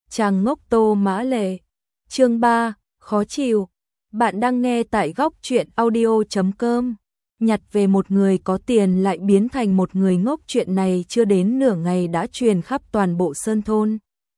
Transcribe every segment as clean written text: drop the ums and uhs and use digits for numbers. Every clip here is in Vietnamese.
Chàng ngốc Tô Mã Lệ. Chương 3, khó chịu. Bạn đang nghe tại góc truyện audio.com. Nhặt về một người có tiền lại biến thành một người ngốc, chuyện này chưa đến nửa ngày đã truyền khắp toàn bộ sơn thôn.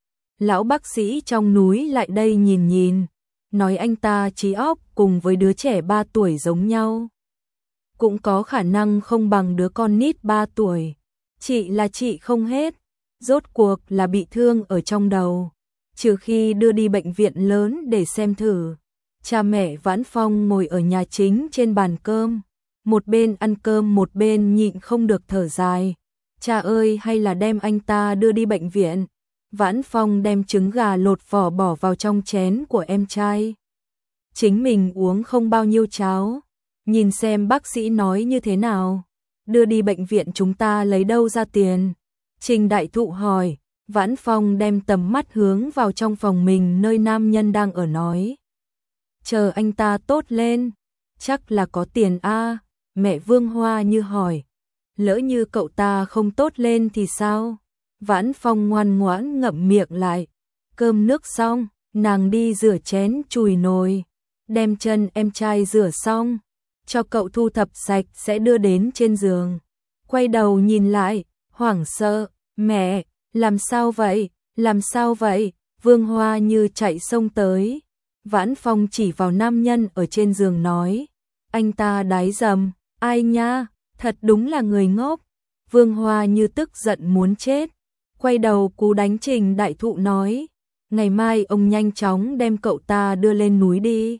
Lão bác sĩ trong núi lại đây nhìn, nói anh ta trí óc cùng với đứa trẻ 3 tuổi giống nhau. Cũng có khả năng không bằng đứa con nít 3 tuổi. Chị là chị không hết, rốt cuộc là bị thương ở trong đầu. Trừ khi đưa đi bệnh viện lớn để xem thử. Cha mẹ Vãn Phong ngồi ở nhà chính trên bàn cơm, một bên ăn cơm một bên nhịn không được thở dài. Cha ơi, hay là đem anh ta đưa đi bệnh viện. Vãn Phong đem trứng gà lột vỏ bỏ vào trong chén của em trai. Chính mình uống không bao nhiêu cháo, nhìn xem bác sĩ nói như thế nào. Đưa đi bệnh viện chúng ta lấy đâu ra tiền? Trình Đại Thụ hỏi. Vãn Phong đem tầm mắt hướng vào trong phòng mình nơi nam nhân đang ở nói. Chờ anh ta tốt lên, chắc là có tiền a. Mẹ Vương Hoa Như hỏi. Lỡ như cậu ta không tốt lên thì sao? Vãn Phong ngoan ngoãn ngậm miệng lại. Cơm nước xong, nàng đi rửa chén chùi nồi, đem chân em trai rửa xong, cho cậu thu thập sạch sẽ đưa đến trên giường. Quay đầu nhìn lại, hoảng sợ, mẹ, làm sao vậy, làm sao vậy? Vương Hoa Như chạy xông tới. Vãn Phong chỉ vào nam nhân ở trên giường nói, anh ta đái dầm, ai nha, thật đúng là người ngốc. Vương Hoa Như tức giận muốn chết, quay đầu cú đánh Trình Đại Thụ nói, ngày mai ông nhanh chóng đem cậu ta đưa lên núi đi.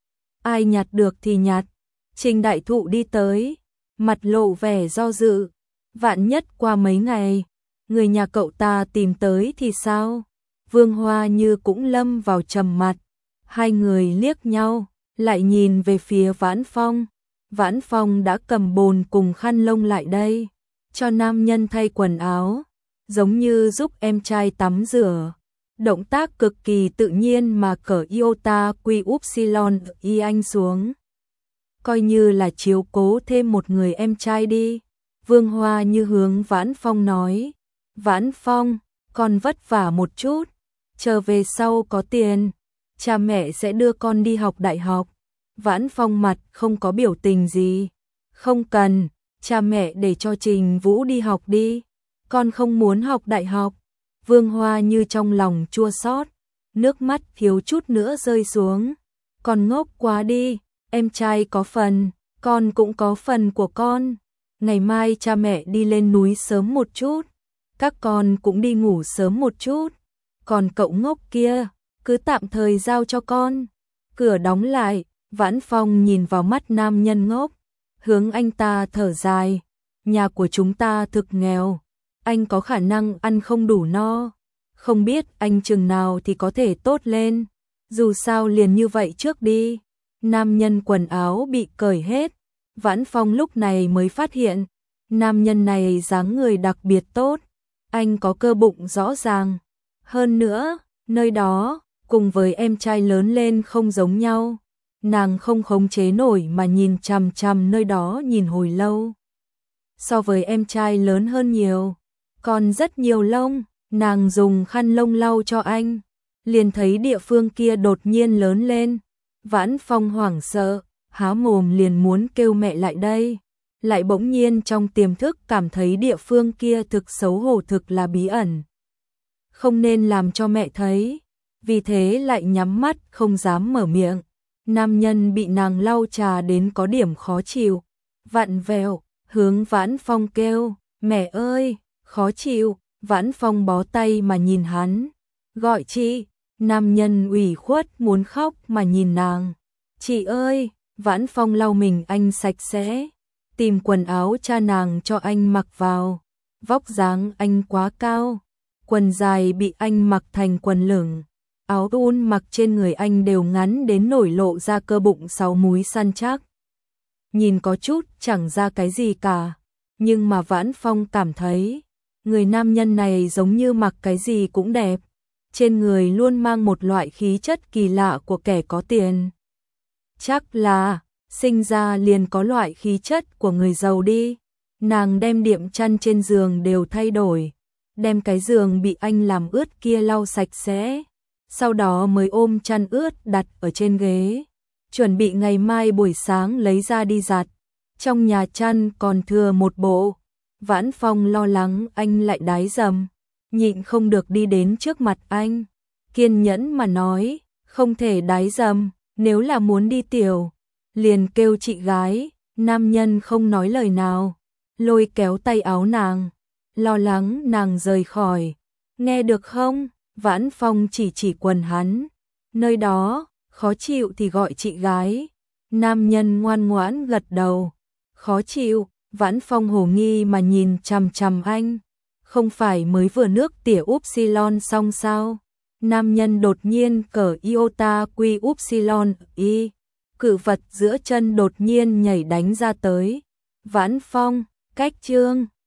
Ai nhặt được thì nhặt. Trình Đại Thụ đi tới, mặt lộ vẻ do dự, vạn nhất qua mấy ngày, người nhà cậu ta tìm tới thì sao? Vương Hoa Như cũng lâm vào trầm mặc. Hai người liếc nhau, lại nhìn về phía Vãn Phong. Vãn Phong đã cầm bồn cùng khăn lông lại đây, cho nam nhân thay quần áo, giống như giúp em trai tắm rửa. Động tác cực kỳ tự nhiên mà cởi iota quy upsilon y anh xuống. Coi như là chiếu cố thêm một người em trai đi. Vương Hoa Như hướng Vãn Phong nói. Vãn Phong, con vất vả một chút, chờ về sau có tiền, cha mẹ sẽ đưa con đi học đại học. Vãn Phong mặt không có biểu tình gì. Không cần, cha mẹ để cho Trình Vũ đi học đi, con không muốn học đại học. Vương Hoa Như trong lòng chua xót, nước mắt thiếu chút nữa rơi xuống. Con ngốc quá đi, em trai có phần, con cũng có phần của con. Ngày mai cha mẹ đi lên núi sớm một chút, các con cũng đi ngủ sớm một chút. Còn cậu ngốc kia, cứ tạm thời giao cho con. Cửa đóng lại, Vãn Phong nhìn vào mắt nam nhân ngốc, hướng anh ta thở dài. Nhà của chúng ta thực nghèo, anh có khả năng ăn không đủ no. Không biết anh chừng nào thì có thể tốt lên. Dù sao liền như vậy trước đi. Nam nhân quần áo bị cởi hết. Vãn Phong lúc này mới phát hiện, nam nhân này dáng người đặc biệt tốt. Anh có cơ bụng rõ ràng. Hơn nữa, nơi đó, cùng với em trai lớn lên không giống nhau. Nàng không khống chế nổi mà nhìn chằm chằm nơi đó nhìn hồi lâu. So với em trai lớn hơn nhiều, còn rất nhiều lông. Nàng dùng khăn lông lau cho anh, liền thấy địa phương kia đột nhiên lớn lên. Vãn Phong hoảng sợ, há mồm liền muốn kêu mẹ lại đây, lại bỗng nhiên trong tiềm thức cảm thấy địa phương kia thực xấu hổ, thực là bí ẩn, không nên làm cho mẹ thấy, vì thế lại nhắm mắt không dám mở miệng. Nam nhân bị nàng lau trà đến có điểm khó chịu, vặn vẹo, hướng Vãn Phong kêu, mẹ ơi, khó chịu. Vãn Phong bó tay mà nhìn hắn, gọi chị. Nam nhân ủy khuất muốn khóc mà nhìn nàng, chị ơi. Vãn Phong lau mình anh sạch sẽ, tìm quần áo cha nàng cho anh mặc vào. Vóc dáng anh quá cao, quần dài bị anh mặc thành quần lửng, áo thun mặc trên người anh đều ngắn đến nổi lộ ra cơ bụng 6 múi săn chắc. Nhìn có chút chẳng ra cái gì cả, nhưng mà Vãn Phong cảm thấy người nam nhân này giống như mặc cái gì cũng đẹp, trên người luôn mang một loại khí chất kỳ lạ của kẻ có tiền. Chắc là sinh ra liền có loại khí chất của người giàu đi. Nàng đem đệm chăn trên giường đều thay đổi, đem cái giường bị anh làm ướt kia lau sạch sẽ, sau đó mới ôm chăn ướt đặt ở trên ghế, chuẩn bị ngày mai buổi sáng lấy ra đi giặt. Trong nhà chăn còn thừa một bộ. Vãn Phong lo lắng anh lại đái dầm, nhịn không được đi đến trước mặt anh, kiên nhẫn mà nói, không thể đái dầm, nếu là muốn đi tiểu, liền kêu chị gái. Nam nhân không nói lời nào, lôi kéo tay áo nàng, lo lắng nàng rời khỏi. Nghe được không? Vãn Phong chỉ quần hắn, nơi đó, khó chịu thì gọi chị gái. Nam nhân ngoan ngoãn gật đầu. Khó chịu? Vãn Phong hồ nghi mà nhìn chằm chằm anh. Không phải mới vừa nước tỉa upsilon xong sao? Nam nhân đột nhiên cởi iota quy upsilon y. Cự vật giữa chân đột nhiên nhảy đánh ra tới. Vãn Phong, cách chương